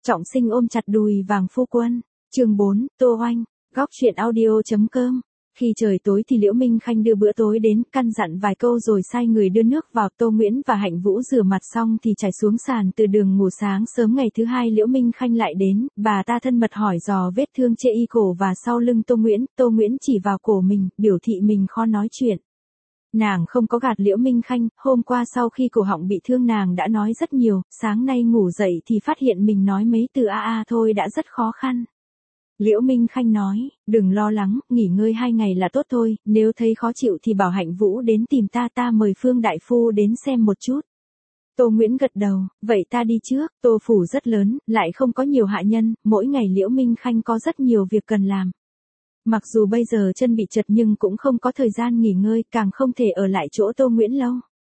Trọng Sinh ôm chặt đùi vàng phu quân. Chương 4, Tô Oanh, góc truyện audio.com. Khi trời tối thì Liễu Minh Khanh đưa bữa tối đến, căn dặn vài câu rồi sai người đưa nước vào. Tô Nguyễn và Hạnh Vũ rửa mặt xong thì trải xuống sàn từ đường ngủ. Sáng sớm ngày thứ hai Liễu Minh Khanh lại đến, bà ta thân mật hỏi dò vết thương chê y cổ và sau lưng Tô Nguyễn. Tô Nguyễn chỉ vào cổ mình, biểu thị mình khó nói chuyện. Nàng không có gạt Liễu Minh Khanh, hôm qua sau khi cổ họng bị thương nàng đã nói rất nhiều, sáng nay ngủ dậy thì phát hiện mình nói mấy từ a thôi đã rất khó khăn. Liễu Minh Khanh nói, đừng lo lắng, nghỉ ngơi 2 ngày là tốt thôi, nếu thấy khó chịu thì bảo Hạnh Vũ đến tìm ta mời Phương Đại Phu đến xem một chút. Tô Nguyễn gật đầu, vậy ta đi trước. Tô phủ rất lớn, lại không có nhiều hạ nhân, mỗi ngày Liễu Minh Khanh có rất nhiều việc cần làm. Mặc dù bây giờ chân bị chật nhưng cũng không có thời gian nghỉ ngơi, càng không thể ở lại chỗ Tô Nguyễn lâu.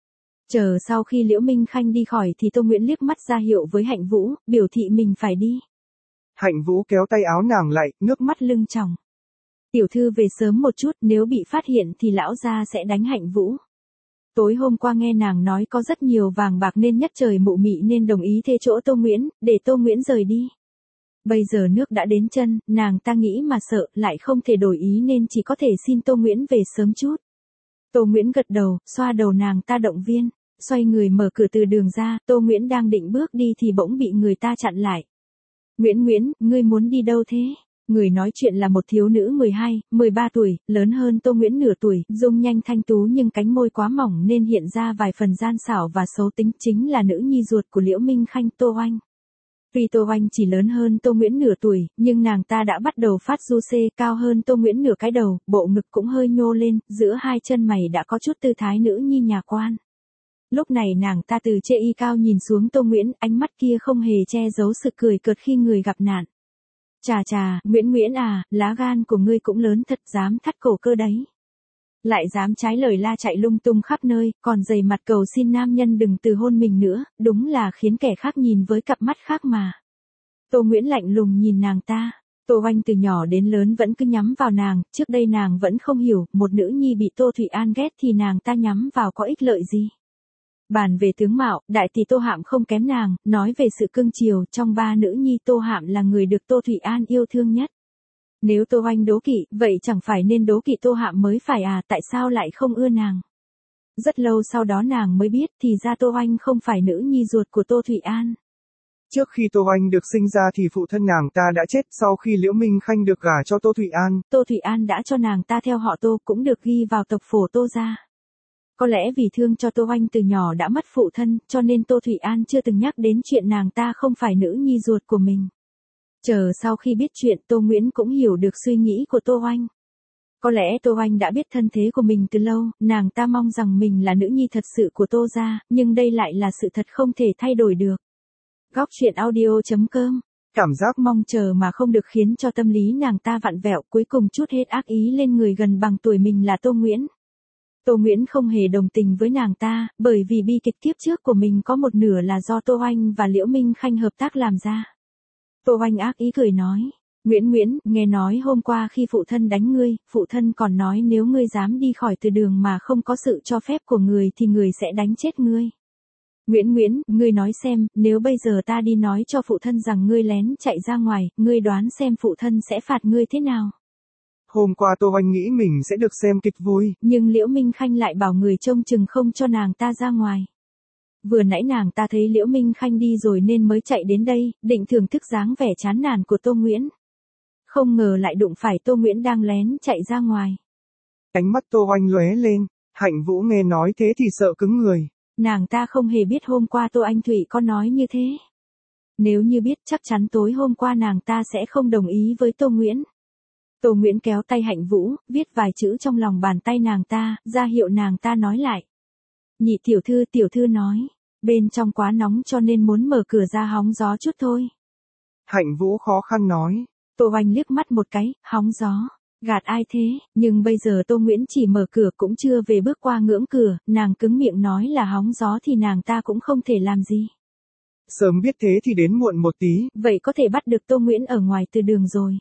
Chờ sau khi Liễu Minh Khanh đi khỏi thì Tô Nguyễn liếc mắt ra hiệu với Hạnh Vũ, biểu thị mình phải đi. Hạnh Vũ kéo tay áo nàng lại, nước mắt lưng tròng. Tiểu thư về sớm một chút, nếu bị phát hiện thì lão gia sẽ đánh Hạnh Vũ. Tối hôm qua nghe nàng nói có rất nhiều vàng bạc nên nhất trời mụ mị nên đồng ý thuê chỗ Tô Nguyễn, để Tô Nguyễn rời đi. Bây giờ nước đã đến chân, nàng ta nghĩ mà sợ, lại không thể đổi ý nên chỉ có thể xin Tô Nguyễn về sớm chút. Tô Nguyễn gật đầu, xoa đầu nàng ta động viên, xoay người mở cửa từ đường ra. Tô Nguyễn đang định bước đi thì bỗng bị người ta chặn lại. Nguyễn, ngươi muốn đi đâu thế? Người nói chuyện là một thiếu nữ 12, 13 tuổi, lớn hơn Tô Nguyễn nửa tuổi, dung nhanh thanh tú nhưng cánh môi quá mỏng nên hiện ra vài phần gian xảo và xấu tính, chính là nữ nhi ruột của Liễu Minh Khanh, Tô Oanh. Tuy Tô Oanh chỉ lớn hơn Tô Nguyễn nửa tuổi, nhưng nàng ta đã bắt đầu phát du xê, cao hơn Tô Nguyễn nửa cái đầu, bộ ngực cũng hơi nhô lên, giữa hai chân mày đã có chút tư thái nữ nhi nhà quan. Lúc này nàng ta từ chê y cao nhìn xuống Tô Nguyễn, ánh mắt kia không hề che giấu sự cười cợt khi người gặp nạn. Chà, Nguyễn à, lá gan của ngươi cũng lớn thật, dám thắt cổ cơ đấy. Lại dám trái lời la chạy lung tung khắp nơi, còn dày mặt cầu xin nam nhân đừng từ hôn mình nữa, đúng là khiến kẻ khác nhìn với cặp mắt khác mà. Tô Nguyễn lạnh lùng nhìn nàng ta. Tô Oanh từ nhỏ đến lớn vẫn cứ nhắm vào nàng, trước đây nàng vẫn không hiểu, một nữ nhi bị Tô Thụy An ghét thì nàng ta nhắm vào có ích lợi gì. Bàn về tướng mạo, đại tỷ Tô Hạm không kém nàng, nói về sự cưng chiều, trong 3 nữ nhi Tô Hạm là người được Tô Thụy An yêu thương nhất. Nếu Tô Oanh đố kỵ, vậy chẳng phải nên đố kỵ Tô Hạm mới phải à, tại sao lại không ưa nàng? Rất lâu sau đó nàng mới biết, thì ra Tô Oanh không phải nữ nhi ruột của Tô Thụy An. Trước khi Tô Oanh được sinh ra thì phụ thân nàng ta đã chết, sau khi Liễu Minh Khanh được gả cho Tô Thụy An. Tô Thụy An đã cho nàng ta theo họ Tô, cũng được ghi vào tộc phổ Tô gia. Có lẽ vì thương cho Tô Oanh từ nhỏ đã mất phụ thân, cho nên Tô Thụy An chưa từng nhắc đến chuyện nàng ta không phải nữ nhi ruột của mình. Chờ sau khi biết chuyện, Tô Nguyễn cũng hiểu được suy nghĩ của Tô Oanh. Có lẽ Tô Oanh đã biết thân thế của mình từ lâu, nàng ta mong rằng mình là nữ nhi thật sự của Tô gia, nhưng đây lại là sự thật không thể thay đổi được. Góc truyện audio.com. Cảm giác mong chờ mà không được khiến cho tâm lý nàng ta vặn vẹo, cuối cùng chút hết ác ý lên người gần bằng tuổi mình là Tô Nguyễn. Tô Nguyễn không hề đồng tình với nàng ta, bởi vì bi kịch kiếp trước của mình có một nửa là do Tô Oanh và Liễu Minh Khanh hợp tác làm ra. Tô Oanh ác ý cười nói, Nguyễn, nghe nói hôm qua khi phụ thân đánh ngươi, phụ thân còn nói nếu ngươi dám đi khỏi từ đường mà không có sự cho phép của người thì người sẽ đánh chết ngươi. Nguyễn, ngươi nói xem, nếu bây giờ ta đi nói cho phụ thân rằng ngươi lén chạy ra ngoài, ngươi đoán xem phụ thân sẽ phạt ngươi thế nào? Hôm qua Tô Oanh nghĩ mình sẽ được xem kịch vui. Nhưng Liễu Minh Khanh lại bảo người trông chừng không cho nàng ta ra ngoài. Vừa nãy nàng ta thấy Liễu Minh Khanh đi rồi nên mới chạy đến đây, định thưởng thức dáng vẻ chán nản của Tô Nguyễn. Không ngờ lại đụng phải Tô Nguyễn đang lén chạy ra ngoài. Ánh mắt Tô Oanh lóe lên, Hạnh Vũ nghe nói thế thì sợ cứng người. Nàng ta không hề biết hôm qua Tô Anh Thụy có nói như thế. Nếu như biết chắc chắn tối hôm qua nàng ta sẽ không đồng ý với Tô Nguyễn. Tô Nguyễn kéo tay Hạnh Vũ, viết vài chữ trong lòng bàn tay nàng ta, ra hiệu nàng ta nói lại. Nhị tiểu thư nói, bên trong quá nóng cho nên muốn mở cửa ra hóng gió chút thôi. Hạnh Vũ khó khăn nói. Tô Oanh liếc mắt một cái, hóng gió, gạt ai thế, nhưng bây giờ Tô Nguyễn chỉ mở cửa cũng chưa về bước qua ngưỡng cửa, nàng cứng miệng nói là hóng gió thì nàng ta cũng không thể làm gì. Sớm biết thế thì đến muộn một tí. Vậy có thể bắt được Tô Nguyễn ở ngoài từ đường rồi.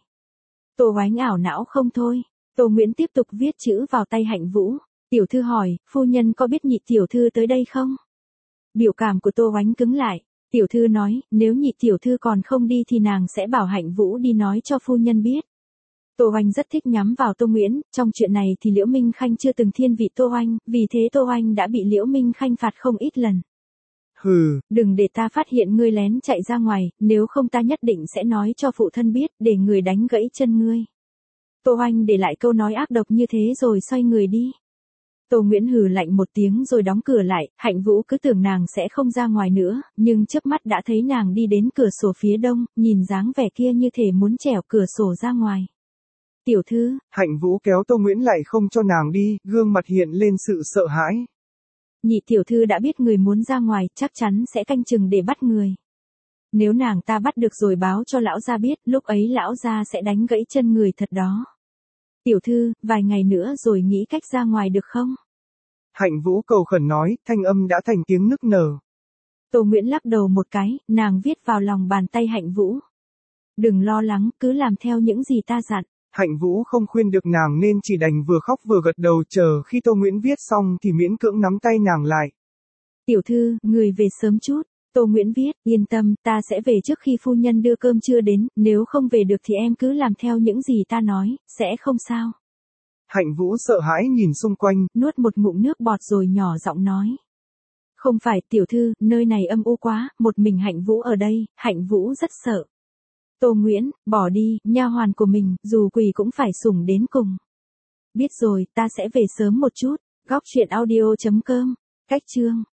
Tô Oanh ảo não không thôi. Tô Nguyễn tiếp tục viết chữ vào tay Hạnh Vũ. Tiểu thư hỏi, phu nhân có biết nhị tiểu thư tới đây không? Biểu cảm của Tô Oanh cứng lại. Tiểu thư nói, nếu nhị tiểu thư còn không đi thì nàng sẽ bảo Hạnh Vũ đi nói cho phu nhân biết. Tô Oanh rất thích nhắm vào Tô Nguyễn, trong chuyện này thì Liễu Minh Khanh chưa từng thiên vị Tô Oanh, vì thế Tô Oanh đã bị Liễu Minh Khanh phạt không ít lần. Hừ, Đừng để ta phát hiện ngươi lén chạy ra ngoài, nếu không ta nhất định sẽ nói cho phụ thân biết, để người đánh gãy chân ngươi. Tô Oanh để lại câu nói ác độc như thế rồi xoay người đi. Tô Nguyễn hừ lạnh một tiếng rồi đóng cửa lại, Hạnh Vũ cứ tưởng nàng sẽ không ra ngoài nữa, nhưng chớp mắt đã thấy nàng đi đến cửa sổ phía đông, nhìn dáng vẻ kia như thể muốn trèo cửa sổ ra ngoài. Tiểu thư, Hạnh Vũ kéo Tô Nguyễn lại không cho nàng đi, gương mặt hiện lên sự sợ hãi. nhị tiểu thư đã biết người muốn ra ngoài, chắc chắn sẽ canh chừng để bắt người. Nếu nàng ta bắt được rồi báo cho lão gia biết, lúc ấy lão gia sẽ đánh gãy chân người thật đó. Tiểu thư, vài ngày nữa rồi nghĩ cách ra ngoài được không? Hạnh Vũ cầu khẩn nói, thanh âm đã thành tiếng nức nở. Tô Nguyễn lắc đầu một cái, nàng viết vào lòng bàn tay Hạnh Vũ. Đừng lo lắng, cứ làm theo những gì ta dặn. Hạnh Vũ không khuyên được nàng nên chỉ đành vừa khóc vừa gật đầu, chờ khi Tô Nguyễn viết xong thì miễn cưỡng nắm tay nàng lại. Tiểu thư, người về sớm chút. Tô Nguyễn viết, yên tâm, ta sẽ về trước khi phu nhân đưa cơm trưa đến, nếu không về được thì em cứ làm theo những gì ta nói, sẽ không sao. Hạnh Vũ sợ hãi nhìn xung quanh, Nuốt một ngụm nước bọt rồi nhỏ giọng nói. Không phải, tiểu thư, nơi này âm u quá, một mình Hạnh Vũ ở đây, Hạnh Vũ rất sợ. Tô Nguyễn, bỏ đi, nha hoàn của mình, dù quỳ cũng phải sủng đến cùng. Biết rồi, ta sẽ về sớm một chút. Góc truyện audio.com. Cách chương